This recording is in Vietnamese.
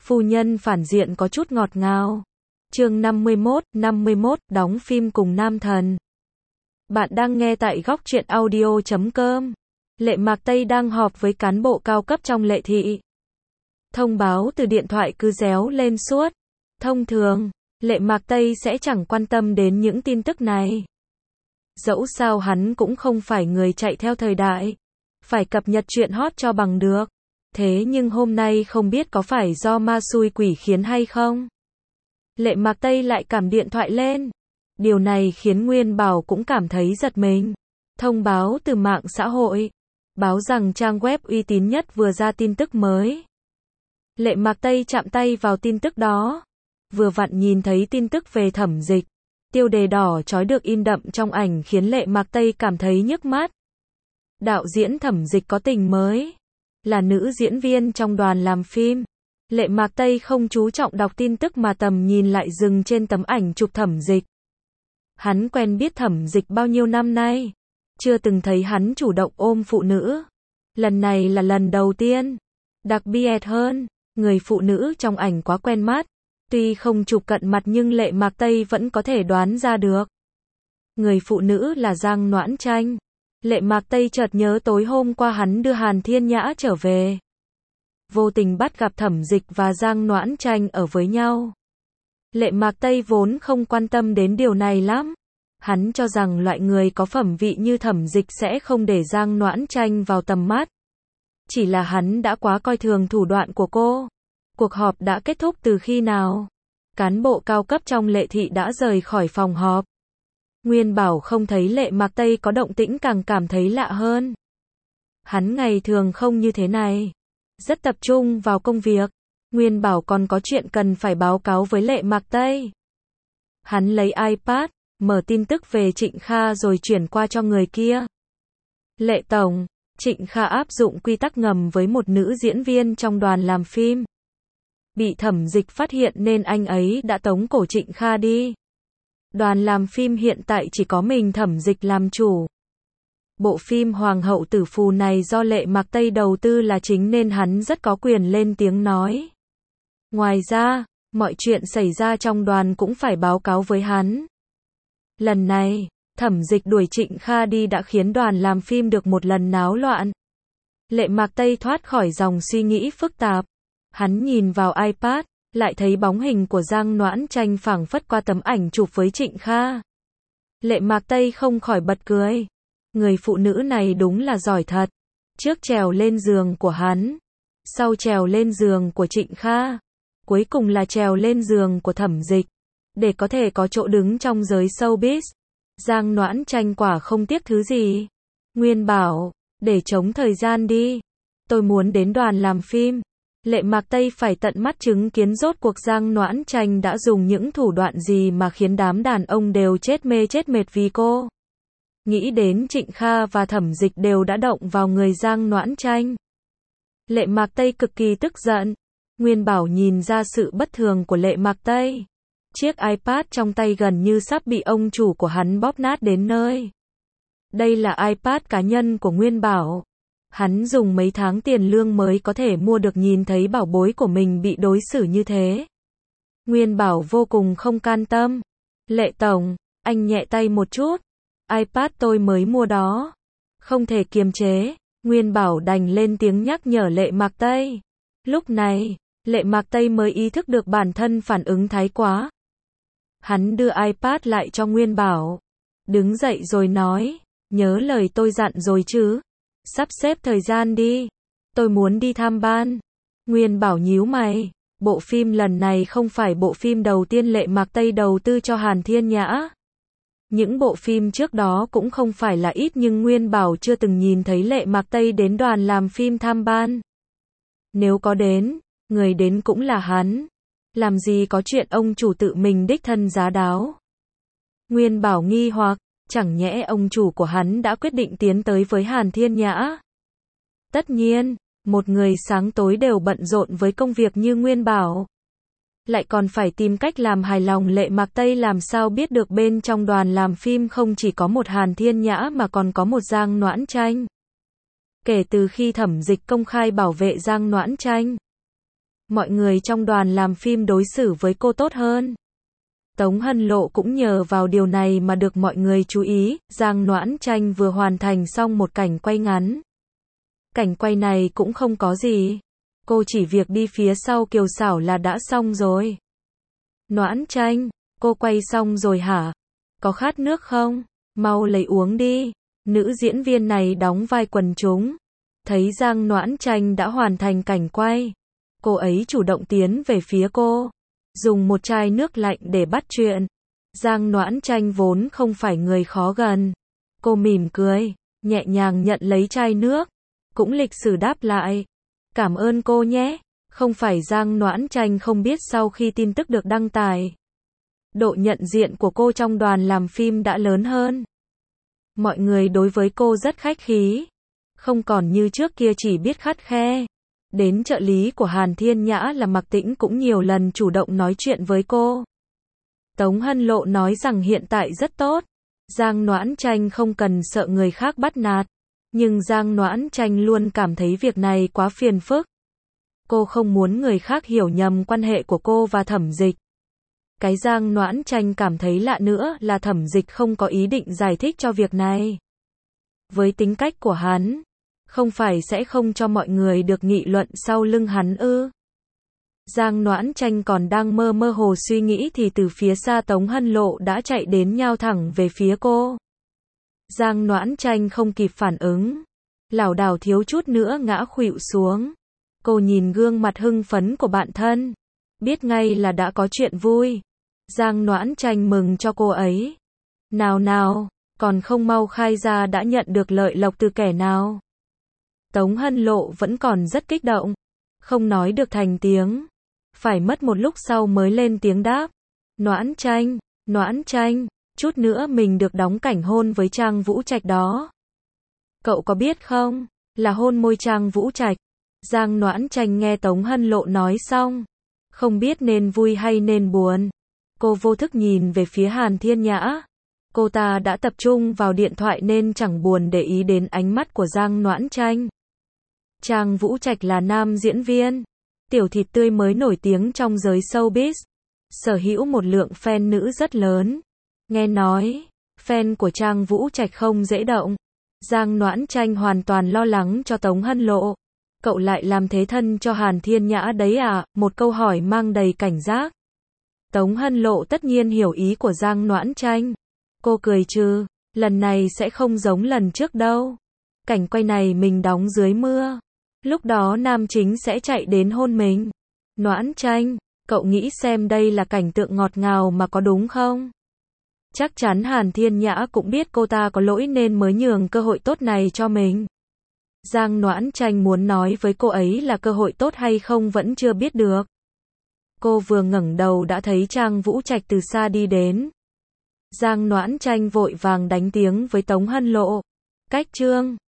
Phu nhân phản diện có chút ngọt ngào. Chương 51, đóng phim cùng nam thần. Bạn đang nghe tại góc truyện audio.com. Lệ Mạc Tây đang họp với cán bộ cao cấp trong Lệ thị. Thông báo từ điện thoại cứ réo lên suốt. Thông thường, Lệ Mạc Tây sẽ chẳng quan tâm đến những tin tức này. Dẫu sao hắn cũng không phải người chạy theo thời đại. Phải cập nhật chuyện hot cho bằng được. Thế nhưng hôm nay không biết có phải do ma xui quỷ khiến hay không? Lệ Mạc Tây lại cầm điện thoại lên. Điều này khiến Nguyên Bảo cũng cảm thấy giật mình. Thông báo từ mạng xã hội. Báo rằng trang web uy tín nhất vừa ra tin tức mới. Lệ Mạc Tây chạm tay vào tin tức đó. Vừa vặn nhìn thấy tin tức về Thẩm Dịch. Tiêu đề đỏ chói được in đậm trong ảnh khiến Lệ Mạc Tây cảm thấy nhức mắt. Đạo diễn Thẩm Dịch có tình mới. Là nữ diễn viên trong đoàn làm phim. Lệ Mạc Tây không chú trọng đọc tin tức mà tầm nhìn lại dừng trên tấm ảnh chụp Thẩm Dịch. Hắn quen biết Thẩm Dịch bao nhiêu năm nay. Chưa từng thấy hắn chủ động ôm phụ nữ. Lần này là lần đầu tiên. Đặc biệt hơn, người phụ nữ trong ảnh quá quen mắt. Tuy không chụp cận mặt nhưng Lệ Mạc Tây vẫn có thể đoán ra được. Người phụ nữ là Giang Noãn Tranh. Lệ Mạc Tây chợt nhớ tối hôm qua hắn đưa Hàn Thiên Nhã trở về. Vô tình bắt gặp Thẩm Dịch và Giang Noãn Tranh ở với nhau. Lệ Mạc Tây vốn không quan tâm đến điều này lắm. Hắn cho rằng loại người có phẩm vị như Thẩm Dịch sẽ không để Giang Noãn Tranh vào tầm mắt. Chỉ là hắn đã quá coi thường thủ đoạn của cô. Cuộc họp đã kết thúc từ khi nào? Cán bộ cao cấp trong Lệ thị đã rời khỏi phòng họp. Nguyên Bảo không thấy Lệ Mạc Tây có động tĩnh càng cảm thấy lạ hơn. Hắn ngày thường không như thế này. Rất tập trung vào công việc. Nguyên Bảo còn có chuyện cần phải báo cáo với Lệ Mạc Tây. Hắn lấy iPad, mở tin tức về Trịnh Kha rồi chuyển qua cho người kia. Lệ Tổng, Trịnh Kha áp dụng quy tắc ngầm với một nữ diễn viên trong đoàn làm phim. Bị Thẩm Dịch phát hiện nên anh ấy đã tống cổ Trịnh Kha đi. Đoàn làm phim hiện tại chỉ có mình Thẩm Dịch làm chủ. Bộ phim Hoàng hậu Tử Phù này do Lệ Mạc Tây đầu tư là chính nên hắn rất có quyền lên tiếng nói. Ngoài ra, mọi chuyện xảy ra trong đoàn cũng phải báo cáo với hắn. Lần này, Thẩm Dịch đuổi Trịnh Kha đi đã khiến đoàn làm phim được một lần náo loạn. Lệ Mạc Tây thoát khỏi dòng suy nghĩ phức tạp. Hắn nhìn vào iPad, lại thấy bóng hình của Giang Noãn Tranh phảng phất qua tấm ảnh chụp với Trịnh Kha. Lệ Mạc Tây không khỏi bật cười. Người phụ nữ này đúng là giỏi thật. Trước trèo lên giường của hắn, sau trèo lên giường của Trịnh Kha, cuối cùng là trèo lên giường của Thẩm Dịch, để có thể có chỗ đứng trong giới showbiz. Giang Noãn Tranh quả không tiếc thứ gì. Nguyên Bảo, để chống thời gian đi. Tôi muốn đến đoàn làm phim. Lệ Mạc Tây phải tận mắt chứng kiến rốt cuộc Giang Noãn Tranh đã dùng những thủ đoạn gì mà khiến đám đàn ông đều chết mê chết mệt vì cô. Nghĩ đến Trịnh Kha và Thẩm Dịch đều đã động vào người Giang Noãn Tranh. Lệ Mạc Tây cực kỳ tức giận. Nguyên Bảo nhìn ra sự bất thường của Lệ Mạc Tây. Chiếc iPad trong tay gần như sắp bị ông chủ của hắn bóp nát đến nơi. Đây là iPad cá nhân của Nguyên Bảo. Hắn dùng mấy tháng tiền lương mới có thể mua được, nhìn thấy bảo bối của mình bị đối xử như thế. Nguyên Bảo vô cùng không can tâm. Lệ Tổng, anh nhẹ tay một chút. iPad tôi mới mua đó. Không thể kiềm chế. Nguyên Bảo đành lên tiếng nhắc nhở Lệ Mạc Tây. Lúc này, Lệ Mạc Tây mới ý thức được bản thân phản ứng thái quá. Hắn đưa iPad lại cho Nguyên Bảo. Đứng dậy rồi nói. Nhớ lời tôi dặn rồi chứ. Sắp xếp thời gian đi. Tôi muốn đi tham ban. Nguyên Bảo nhíu mày. Bộ phim lần này không phải bộ phim đầu tiên Lệ Mạc Tây đầu tư cho Hàn Thiên Nhã. Những bộ phim trước đó cũng không phải là ít nhưng Nguyên Bảo chưa từng nhìn thấy Lệ Mạc Tây đến đoàn làm phim tham ban. Nếu có đến, người đến cũng là hắn. Làm gì có chuyện ông chủ tự mình đích thân giá đáo. Nguyên Bảo nghi hoặc, chẳng nhẽ ông chủ của hắn đã quyết định tiến tới với Hàn Thiên Nhã. Tất nhiên, một người sáng tối đều bận rộn với công việc như Nguyên Bảo. Lại còn phải tìm cách làm hài lòng Lệ Mạc Tây, làm sao biết được bên trong đoàn làm phim không chỉ có một Hàn Thiên Nhã mà còn có một Giang Noãn Tranh. Kể từ khi Thẩm Dịch công khai bảo vệ Giang Noãn Tranh, mọi người trong đoàn làm phim đối xử với cô tốt hơn. Tống Hân Lộ cũng nhờ vào điều này mà được mọi người chú ý. Giang Noãn Tranh vừa hoàn thành xong một cảnh quay ngắn. Cảnh quay này cũng không có gì. Cô chỉ việc đi phía sau Kiều Xảo là đã xong rồi. Noãn Tranh, cô quay xong rồi hả? Có khát nước không? Mau lấy uống đi. Nữ diễn viên này đóng vai quần chúng. Thấy Giang Noãn Tranh đã hoàn thành cảnh quay. Cô ấy chủ động tiến về phía cô. Dùng một chai nước lạnh để bắt chuyện. Giang Noãn Tranh vốn không phải người khó gần. Cô mỉm cười, nhẹ nhàng nhận lấy chai nước. Cũng lịch sử đáp lại. Cảm ơn cô nhé. Không phải Giang Noãn Tranh không biết sau khi tin tức được đăng tải. Độ nhận diện của cô trong đoàn làm phim đã lớn hơn. Mọi người đối với cô rất khách khí. Không còn như trước kia chỉ biết khắt khe. Đến trợ lý của Hàn Thiên Nhã là Mạc Tĩnh cũng nhiều lần chủ động nói chuyện với cô. Tống Hân Lộ nói rằng hiện tại rất tốt. Giang Noãn Tranh không cần sợ người khác bắt nạt. Nhưng Giang Noãn Tranh luôn cảm thấy việc này quá phiền phức. Cô không muốn người khác hiểu nhầm quan hệ của cô và Thẩm Dịch. Cái Giang Noãn Tranh cảm thấy lạ nữa là Thẩm Dịch không có ý định giải thích cho việc này. Với tính cách của hắn, không phải sẽ không cho mọi người được nghị luận sau lưng hắn ư? Giang Noãn Tranh còn đang mơ hồ suy nghĩ thì từ phía xa Tống Hân Lộ đã chạy đến nhao thẳng về phía cô. Giang Noãn Tranh không kịp phản ứng, lảo đảo thiếu chút nữa ngã khuỵu xuống. Cô nhìn gương mặt hưng phấn của bạn thân, biết ngay là đã có chuyện vui. Giang Noãn Tranh mừng cho cô ấy. Nào, còn không mau khai ra đã nhận được lợi lộc từ kẻ nào? Tống Hân Lộ vẫn còn rất kích động, không nói được thành tiếng. Phải mất một lúc sau mới lên tiếng đáp. Noãn Tranh, chút nữa mình được đóng cảnh hôn với Trang Vũ Trạch đó. Cậu có biết không, là hôn môi Trang Vũ Trạch. Giang Noãn Tranh nghe Tống Hân Lộ nói xong, không biết nên vui hay nên buồn. Cô vô thức nhìn về phía Hàn Thiên Nhã. Cô ta đã tập trung vào điện thoại nên chẳng buồn để ý đến ánh mắt của Giang Noãn Tranh. Trang Vũ Trạch là nam diễn viên, tiểu thịt tươi mới nổi tiếng trong giới showbiz, sở hữu một lượng fan nữ rất lớn. Nghe nói, fan của Trang Vũ Trạch không dễ động. Giang Noãn Tranh hoàn toàn lo lắng cho Tống Hân Lộ. Cậu lại làm thế thân cho Hàn Thiên Nhã đấy à? Một câu hỏi mang đầy cảnh giác. Tống Hân Lộ tất nhiên hiểu ý của Giang Noãn Tranh. Cô cười trừ, lần này sẽ không giống lần trước đâu. Cảnh quay này mình đóng dưới mưa. Lúc đó nam chính sẽ chạy đến hôn mình. Noãn Tranh, cậu nghĩ xem đây là cảnh tượng ngọt ngào mà có đúng không? Chắc chắn Hàn Thiên Nhã cũng biết cô ta có lỗi nên mới nhường cơ hội tốt này cho mình. Giang Noãn Tranh muốn nói với cô ấy là cơ hội tốt hay không vẫn chưa biết được. Cô vừa ngẩng đầu đã thấy Trang Vũ Trạch từ xa đi đến. Giang Noãn Tranh vội vàng đánh tiếng với Tống Hân Lộ. Cách Trương,